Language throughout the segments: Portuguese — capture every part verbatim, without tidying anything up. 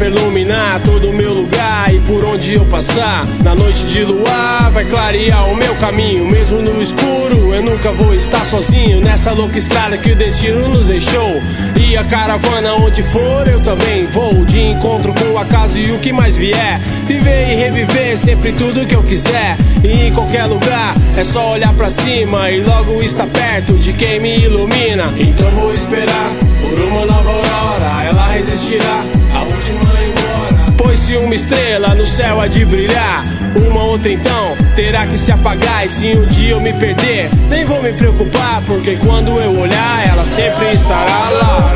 pra iluminar todo o meu lugar e por onde eu passar. Na noite de luar vai clarear o meu caminho. Mesmo no escuro eu nunca vou estar sozinho nessa louca estrada que o destino nos deixou. E a caravana onde for eu também vou, de encontro com o acaso e o que mais vier. Viver e reviver sempre tudo que eu quiser. E em qualquer lugar é só olhar pra cima e logo está perto de quem me ilumina. Então vou esperar por uma nova aurora, ela resistirá a última embora. Pois se uma estrela no céu há de brilhar, uma outra então terá que se apagar. E se um dia eu me perder, nem vou me preocupar, porque quando eu olhar ela sempre estará lá.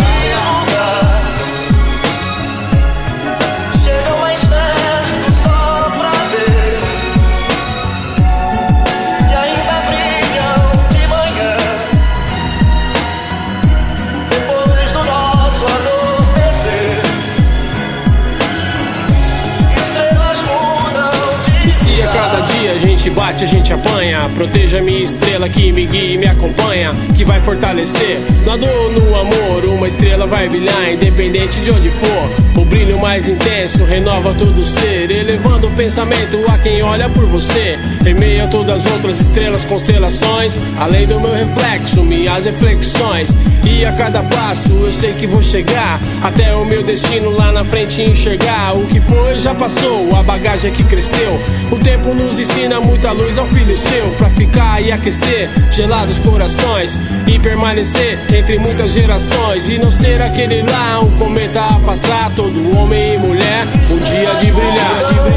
A gente bate, a gente apanha. Proteja minha estrela que me guia e me acompanha, que vai fortalecer na dor, no amor. Uma estrela vai brilhar independente de onde for. O brilho mais intenso renova todo ser, elevando o pensamento a quem olha por você. Em meio a todas as outras estrelas, constelações, além do meu reflexo, minhas reflexões. E a cada passo eu sei que vou chegar até o meu destino lá na frente e enxergar. O que foi já passou, a bagagem que cresceu. O tempo nos ensina muita luz ao filho seu, pra ficar e aquecer gelados corações e permanecer entre muitas gerações. E não ser aquele lá, um cometa a passar. Todo homem e mulher, um dia de brilhar, de brilhar.